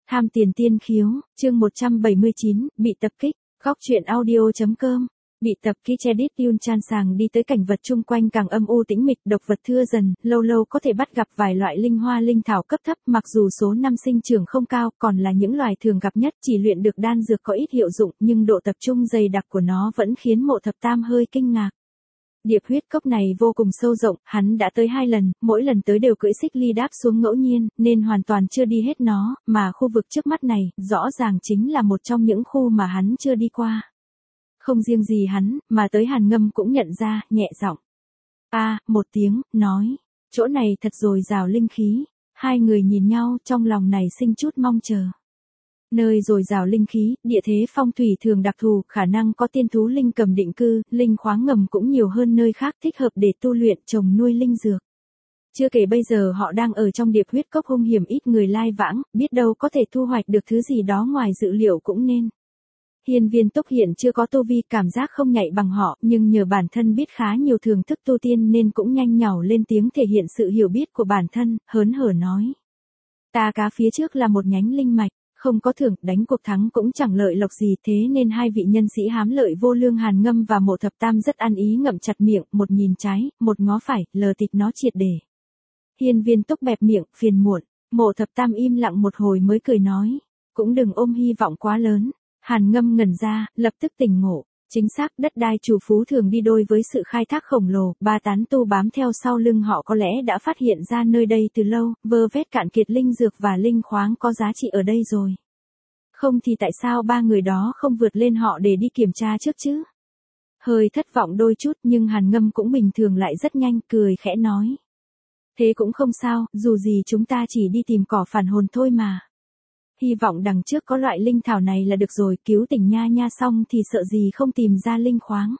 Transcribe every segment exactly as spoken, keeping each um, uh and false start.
Tham tiền tiên khiếu, chương một trăm bảy mươi chín, bị tập kích, góc truyện audio.com. Bị tập kích Edith Yun Chan sàng đi tới cảnh vật chung quanh càng âm u tĩnh mịch, độc vật thưa dần, lâu lâu có thể bắt gặp vài loại linh hoa linh thảo cấp thấp, mặc dù số năm sinh trưởng không cao, còn là những loài thường gặp nhất, chỉ luyện được đan dược có ít hiệu dụng, nhưng độ tập trung dày đặc của nó vẫn khiến Mộ Thập Tam hơi kinh ngạc. Điệp huyết cốc này vô cùng sâu rộng, hắn đã tới hai lần, mỗi lần tới đều cưỡi xích ly đáp xuống ngẫu nhiên, nên hoàn toàn chưa đi hết nó, mà khu vực trước mắt này, rõ ràng chính là một trong những khu mà hắn chưa đi qua. Không riêng gì hắn, mà tới Hàn Ngâm cũng nhận ra, nhẹ giọng. A, à, một tiếng, nói, chỗ này thật dồi dào linh khí. Hai người nhìn nhau, trong lòng này sinh chút mong chờ. Nơi dồi dào linh khí, địa thế phong thủy thường đặc thù, khả năng có tiên thú linh cầm định cư, linh khoáng ngầm cũng nhiều hơn nơi khác, thích hợp để tu luyện, trồng nuôi linh dược. Chưa kể bây giờ họ đang ở trong điệp huyết cốc hung hiểm, ít người lai vãng, biết đâu có thể thu hoạch được thứ gì đó ngoài dự liệu cũng nên. Hiên Viên Túc hiện chưa có tu vi, cảm giác không nhạy bằng họ, nhưng nhờ bản thân biết khá nhiều thường thức tu tiên nên cũng nhanh nhảu lên tiếng thể hiện sự hiểu biết của bản thân, hớn hở nói. Ta cá phía trước là một nhánh linh mạch, không có thưởng, đánh cuộc thắng cũng chẳng lợi lộc gì, thế nên hai vị nhân sĩ hám lợi vô lương Hàn Ngâm và Mộ Thập Tam rất ăn ý ngậm chặt miệng, một nhìn trái, một ngó phải, lờ thịt nó triệt để. Hiên Viên Túc bẹp miệng, phiền muộn, Mộ Thập Tam im lặng một hồi mới cười nói, cũng đừng ôm hy vọng quá lớn. Hàn Ngâm ngẩn ra, lập tức tỉnh ngộ. Chính xác, đất đai chủ phú thường đi đôi với sự khai thác khổng lồ, ba tán tu bám theo sau lưng họ có lẽ đã phát hiện ra nơi đây từ lâu, vơ vét cạn kiệt linh dược và linh khoáng có giá trị ở đây rồi. Không thì tại sao ba người đó không vượt lên họ để đi kiểm tra trước chứ? Hơi thất vọng đôi chút nhưng Hàn Ngâm cũng bình thường lại rất nhanh, cười khẽ nói. Thế cũng không sao, dù gì chúng ta chỉ đi tìm cỏ phản hồn thôi mà. Hy vọng đằng trước có loại linh thảo này là được rồi, cứu tỉnh nha nha xong thì sợ gì không tìm ra linh khoáng.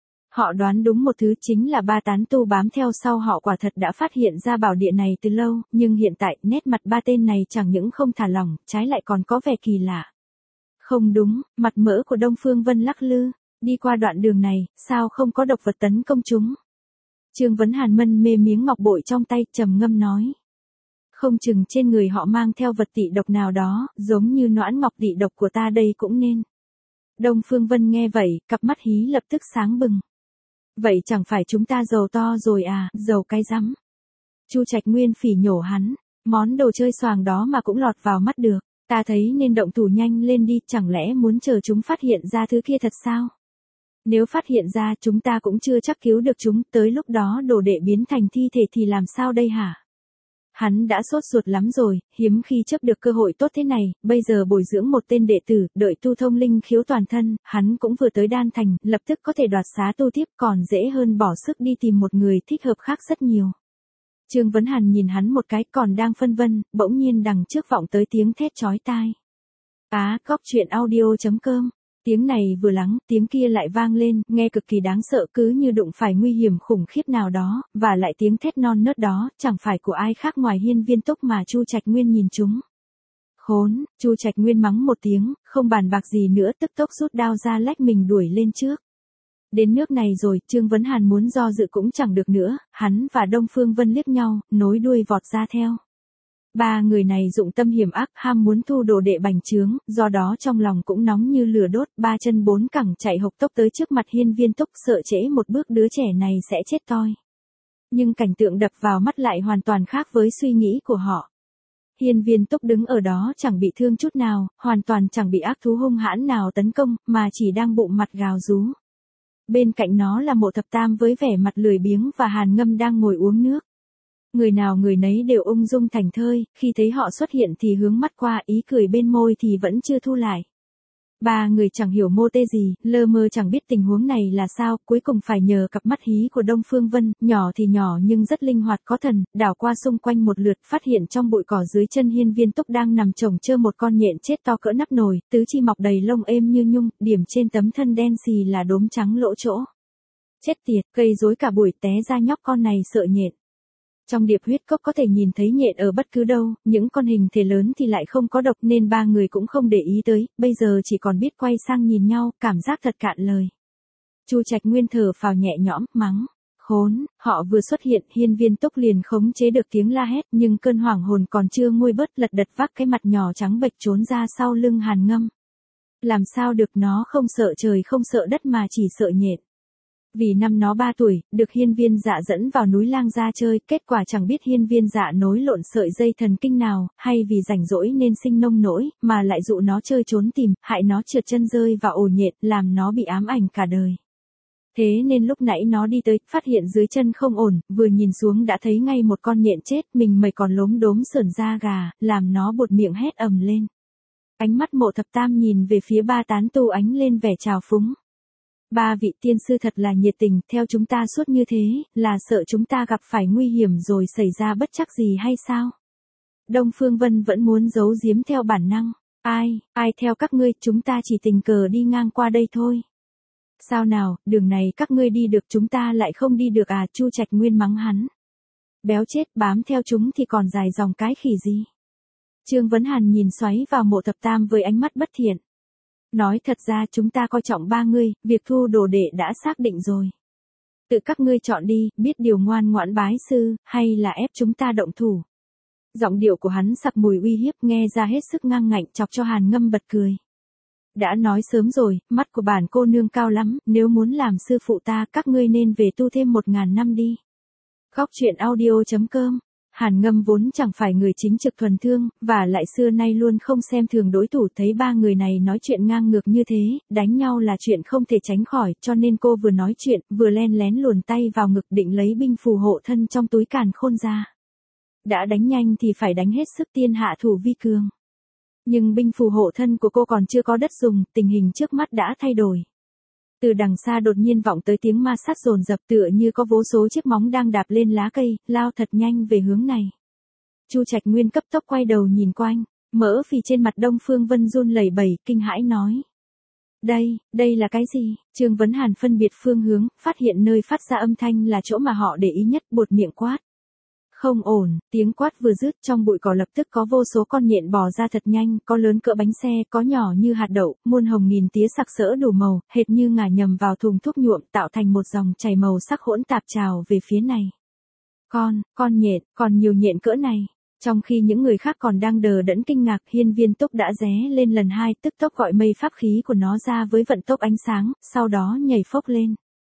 Họ đoán đúng một thứ, chính là ba tán tu bám theo sau họ quả thật đã phát hiện ra bảo địa này từ lâu, nhưng hiện tại nét mặt ba tên này chẳng những không thả lỏng, trái lại còn có vẻ kỳ lạ. Không đúng, mặt mỡ của Đông Phương Vân lắc lư, đi qua đoạn đường này, sao không có độc vật tấn công chúng? Trương Vấn Hàn mân mê miếng ngọc bội trong tay, trầm ngâm nói. Không chừng trên người họ mang theo vật tị độc nào đó, giống như noãn ngọc tị độc của ta đây cũng nên. Đông Phương Vân nghe vậy, cặp mắt hí lập tức sáng bừng. Vậy chẳng phải chúng ta giàu to rồi à, giàu cái rắm. Chu Trạch Nguyên phỉ nhổ hắn, món đồ chơi xoàng đó mà cũng lọt vào mắt được, ta thấy nên động thủ nhanh lên đi, chẳng lẽ muốn chờ chúng phát hiện ra thứ kia thật sao? Nếu phát hiện ra chúng ta cũng chưa chắc cứu được chúng, tới lúc đó đồ đệ biến thành thi thể thì làm sao đây hả? Hắn đã sốt ruột lắm rồi, hiếm khi chấp được cơ hội tốt thế này, bây giờ bồi dưỡng một tên đệ tử, đợi tu thông linh khiếu toàn thân, hắn cũng vừa tới đan thành, lập tức có thể đoạt xá tu tiếp, còn dễ hơn bỏ sức đi tìm một người thích hợp khác rất nhiều. Trương Vấn Hàn nhìn hắn một cái, còn đang phân vân, bỗng nhiên đằng trước vọng tới tiếng thét chói tai. Á, góc truyện audio.com. Tiếng này vừa lắng, tiếng kia lại vang lên, nghe cực kỳ đáng sợ, cứ như đụng phải nguy hiểm khủng khiếp nào đó, và lại tiếng thét non nớt đó, chẳng phải của ai khác ngoài Hiên Viên Túc mà Chu Trạch Nguyên nhìn chúng. Khốn, Chu Trạch Nguyên mắng một tiếng, không bàn bạc gì nữa, tức tốc rút đao ra lách mình đuổi lên trước. Đến nước này rồi, Trương Vấn Hàn muốn do dự cũng chẳng được nữa, hắn và Đông Phương Vân liếc nhau, nối đuôi vọt ra theo. Ba người này dụng tâm hiểm ác, ham muốn thu đồ đệ bành trướng, do đó trong lòng cũng nóng như lửa đốt, ba chân bốn cẳng chạy hộc tốc tới trước mặt Hiên Viên Túc, sợ trễ một bước đứa trẻ này sẽ chết toi. Nhưng cảnh tượng đập vào mắt lại hoàn toàn khác với suy nghĩ của họ. Hiên Viên Túc đứng ở đó chẳng bị thương chút nào, hoàn toàn chẳng bị ác thú hung hãn nào tấn công, mà chỉ đang bụng mặt gào rú. Bên cạnh nó là Mộ Thập Tam với vẻ mặt lười biếng và Hàn Ngâm đang ngồi uống nước. Người nào người nấy đều ung dung thảnh thơi, khi thấy họ xuất hiện thì hướng mắt qua, ý cười bên môi thì vẫn chưa thu lại. Ba người chẳng hiểu mô tê gì, lơ mơ chẳng biết tình huống này là sao, cuối cùng phải nhờ cặp mắt hí của Đông Phương Vân, nhỏ thì nhỏ nhưng rất linh hoạt có thần, đảo qua xung quanh một lượt, phát hiện trong bụi cỏ dưới chân Hiên Viên Túc đang nằm chồng chơ một con nhện chết to cỡ nắp nồi, tứ chi mọc đầy lông êm như nhung, điểm trên tấm thân đen xì là đốm trắng lỗ chỗ. Chết tiệt, gây rối cả buổi, té ra nhóc con này sợ nhện. Trong điệp huyết cốc có thể nhìn thấy nhện ở bất cứ đâu, những con hình thể lớn thì lại không có độc nên ba người cũng không để ý tới, bây giờ chỉ còn biết quay sang nhìn nhau, cảm giác thật cạn lời. Chu Trạch Nguyên thở phào nhẹ nhõm, mắng, Khốn, họ vừa xuất hiện, Hiên Viên Túc liền khống chế được tiếng la hét, nhưng cơn hoảng hồn còn chưa nguôi bớt, lật đật vác cái mặt nhỏ trắng bệch trốn ra sau lưng Hàn Ngâm. Làm sao được, nó không sợ trời không sợ đất mà chỉ sợ nhện. Vì năm nó ba tuổi, được Hiên Viên Dạ dẫn vào núi Lang Gia chơi, kết quả chẳng biết Hiên Viên Dạ nối lộn sợi dây thần kinh nào, hay vì rảnh rỗi nên sinh nông nỗi, mà lại dụ nó chơi trốn tìm, hại nó trượt chân rơi vào ổ nhện, làm nó bị ám ảnh cả đời. Thế nên lúc nãy nó đi tới, phát hiện dưới chân không ổn, vừa nhìn xuống đã thấy ngay một con nhện chết, mình mày còn lốm đốm sởn da gà, làm nó buột miệng hét ầm lên. Ánh mắt Mộ Thập Tam nhìn về phía ba tán tu ánh lên vẻ trào phúng. Ba vị tiên sư thật là nhiệt tình, theo chúng ta suốt như thế, là sợ chúng ta gặp phải nguy hiểm rồi xảy ra bất trắc gì hay sao? Đông Phương Vân vẫn muốn giấu giếm theo bản năng. Ai, ai theo các ngươi, chúng ta chỉ tình cờ đi ngang qua đây thôi. Sao nào, đường này các ngươi đi được chúng ta lại không đi được à, Chu Trạch Nguyên mắng hắn. Béo chết, bám theo chúng thì còn dài dòng cái khỉ gì. Trương Vấn Hàn nhìn xoáy vào Mộ Thập Tam với ánh mắt bất thiện. Nói thật ra chúng ta coi trọng ba ngươi, việc thu đồ đệ đã xác định rồi. Tự các ngươi chọn đi, biết điều ngoan ngoãn bái sư, hay là ép chúng ta động thủ. Giọng điệu của hắn sặc mùi uy hiếp, nghe ra hết sức ngang ngạnh, chọc cho Hàn Ngâm bật cười. Đã nói sớm rồi, mắt của bản cô nương cao lắm, nếu muốn làm sư phụ ta các ngươi nên về tu thêm một ngàn năm đi. Góc truyện audio chấm com. Hàn Ngâm vốn chẳng phải người chính trực thuần thương, và lại xưa nay luôn không xem thường đối thủ, thấy ba người này nói chuyện ngang ngược như thế, đánh nhau là chuyện không thể tránh khỏi, cho nên cô vừa nói chuyện, vừa len lén luồn tay vào ngực định lấy binh phù hộ thân trong túi càn khôn ra. Đã đánh nhanh thì phải đánh hết sức, tiên hạ thủ vi cường. Nhưng binh phù hộ thân của cô còn chưa có đất dùng, tình hình trước mắt đã thay đổi. Từ đằng xa đột nhiên vọng tới tiếng ma sát dồn dập, tựa như có vô số chiếc móng đang đạp lên lá cây, lao thật nhanh về hướng này. Chu Trạch Nguyên cấp tốc quay đầu nhìn quanh, mỡ phì trên mặt Đông Phương Vân run lẩy bẩy, kinh hãi nói. Đây, đây là cái gì? Trương Vấn Hàn phân biệt phương hướng, phát hiện nơi phát ra âm thanh là chỗ mà họ để ý nhất, buột miệng quát. Không ổn, tiếng quát vừa dứt, trong bụi cỏ lập tức có vô số con nhện bò ra thật nhanh, có lớn cỡ bánh xe, có nhỏ như hạt đậu, muôn hồng nghìn tía sặc sỡ đủ màu, hệt như ngả nhầm vào thùng thuốc nhuộm, tạo thành một dòng chảy màu sắc hỗn tạp trào về phía này. Con, con nhện, còn nhiều nhện cỡ này. Trong khi những người khác còn đang đờ đẫn kinh ngạc, Hiên Viên Túc đã ré lên lần hai, tức tốc gọi mây pháp khí của nó ra với vận tốc ánh sáng, sau đó nhảy phốc lên.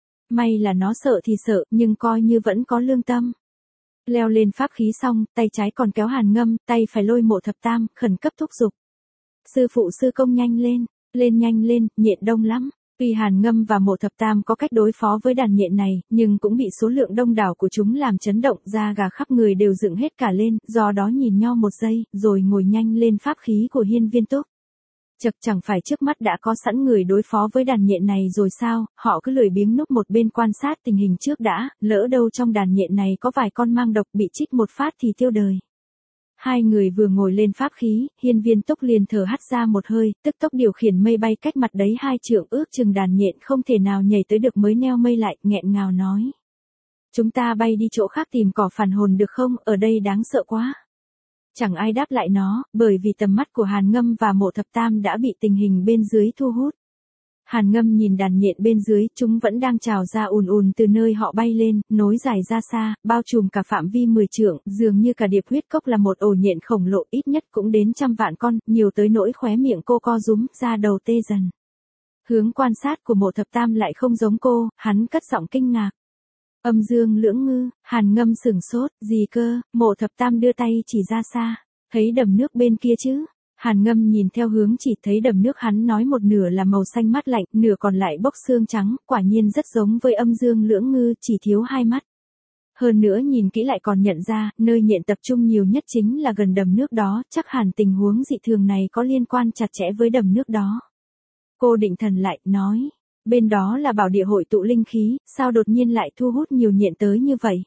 May là nó sợ thì sợ, nhưng coi như vẫn có lương tâm. Leo lên pháp khí xong, tay trái còn kéo Hàn Ngâm, tay phải lôi Mộ Thập Tam, khẩn cấp thúc giục. Sư phụ sư công nhanh lên, lên nhanh lên, nhện đông lắm. Tuy Hàn Ngâm và Mộ Thập Tam có cách đối phó với đàn nhện này, nhưng cũng bị số lượng đông đảo của chúng làm chấn động, da gà khắp người đều dựng hết cả lên, do đó nhìn nhau một giây, rồi ngồi nhanh lên pháp khí của Hiên Viên Túc. Chật, chẳng phải trước mắt đã có sẵn người đối phó với đàn nhện này rồi sao, họ cứ lười biếng núp một bên quan sát tình hình trước đã, lỡ đâu trong đàn nhện này có vài con mang độc bị chích một phát thì tiêu đời. Hai người vừa ngồi lên pháp khí, Hiên Viên Túc liền thở hắt ra một hơi, tức tốc điều khiển mây bay cách mặt đấy hai trượng, ước chừng đàn nhện không thể nào nhảy tới được mới neo mây lại, nghẹn ngào nói. Chúng ta bay đi chỗ khác tìm cỏ phản hồn được không, ở đây đáng sợ quá. Chẳng ai đáp lại nó, bởi vì tầm mắt của Hàn Ngâm và Mộ Thập Tam đã bị tình hình bên dưới thu hút. Hàn Ngâm nhìn đàn nhện bên dưới, chúng vẫn đang trào ra ùn ùn từ nơi họ bay lên, nối dài ra xa, bao trùm cả phạm vi mười trượng, dường như cả điệp huyết cốc là một ổ nhện khổng lồ, ít nhất cũng đến trăm vạn con, nhiều tới nỗi khóe miệng cô co rúm, da đầu tê dần. Hướng quan sát của Mộ Thập Tam lại không giống cô, hắn cất giọng kinh ngạc. Âm dương lưỡng ngư, Hàn Ngâm sửng sốt, gì cơ, Mộ Thập Tam đưa tay chỉ ra xa, thấy đầm nước bên kia chứ. Hàn Ngâm nhìn theo hướng chỉ, thấy đầm nước hắn nói một nửa là màu xanh mát lạnh, nửa còn lại bốc xương trắng, quả nhiên rất giống với âm dương lưỡng ngư, chỉ thiếu hai mắt. Hơn nữa nhìn kỹ lại còn nhận ra, nơi nhện tập trung nhiều nhất chính là gần đầm nước đó, chắc hẳn tình huống dị thường này có liên quan chặt chẽ với đầm nước đó. Cô định thần lại, nói, bên đó là bảo địa hội tụ linh khí, sao đột nhiên lại thu hút nhiều nhện tới như vậy?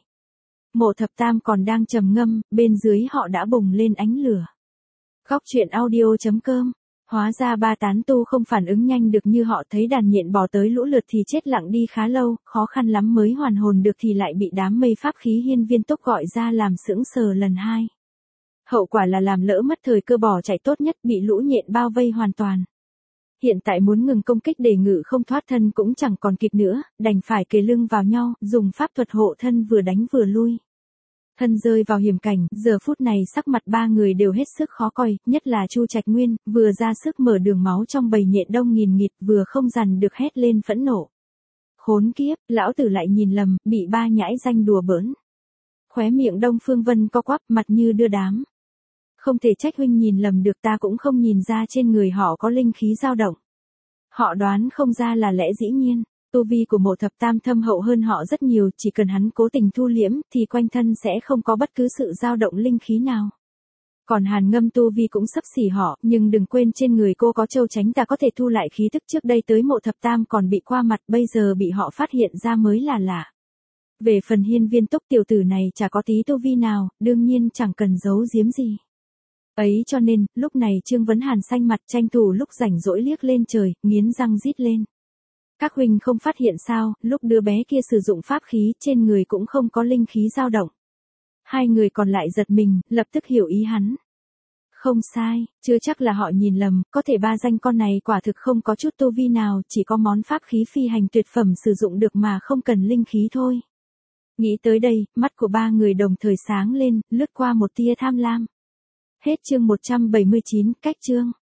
Mộ Thập Tam còn đang trầm ngâm, bên dưới họ đã bùng lên ánh lửa. Góc truyện audio chấm com. Hóa ra ba tán tu không phản ứng nhanh được như họ, thấy đàn nhện bò tới lũ lượt thì chết lặng đi khá lâu, khó khăn lắm mới hoàn hồn được thì lại bị đám mây pháp khí Hiên Viên Túc gọi ra làm sững sờ lần hai. Hậu quả là làm lỡ mất thời cơ bỏ chạy tốt nhất, bị lũ nhện bao vây hoàn toàn. Hiện tại muốn ngừng công kích để ngự không thoát thân cũng chẳng còn kịp nữa, đành phải kề lưng vào nhau, dùng pháp thuật hộ thân vừa đánh vừa lui. Thân rơi vào hiểm cảnh, giờ phút này sắc mặt ba người đều hết sức khó coi, nhất là Chu Trạch Nguyên, vừa ra sức mở đường máu trong bầy nhện đông nghìn nghịt, vừa không dằn được hét lên phẫn nộ. Khốn kiếp, lão tử lại nhìn lầm, bị ba nhãi danh đùa bỡn. Khóe miệng Đông Phương Vân co quắp, mặt như đưa đám. Không thể trách huynh nhìn lầm được, ta cũng không nhìn ra trên người họ có linh khí dao động. Họ đoán không ra là lẽ dĩ nhiên. Tu vi của Mộ Thập Tam thâm hậu hơn họ rất nhiều, chỉ cần hắn cố tình thu liễm, thì quanh thân sẽ không có bất cứ sự dao động linh khí nào. Còn Hàn Ngâm tu vi cũng xấp xỉ họ, nhưng đừng quên trên người cô có châu tránh tà có thể thu lại khí tức, trước đây tới Mộ Thập Tam còn bị qua mặt, bây giờ bị họ phát hiện ra mới là lạ. Về phần Hiên Viên Túc tiểu tử này chả có tí tu vi nào, đương nhiên chẳng cần giấu giếm gì. Ấy cho nên, lúc này Trương Vấn Hàn xanh mặt, tranh thủ lúc rảnh rỗi liếc lên trời, nghiến răng rít lên. Các huynh không phát hiện sao, lúc đứa bé kia sử dụng pháp khí, trên người cũng không có linh khí dao động. Hai người còn lại giật mình, lập tức hiểu ý hắn. Không sai, chưa chắc là họ nhìn lầm, có thể ba danh con này quả thực không có chút tu vi nào, chỉ có món pháp khí phi hành tuyệt phẩm sử dụng được mà không cần linh khí thôi. Nghĩ tới đây, mắt của ba người đồng thời sáng lên, lướt qua một tia tham lam. Hết chương một trăm bảy mươi chín, cách chương.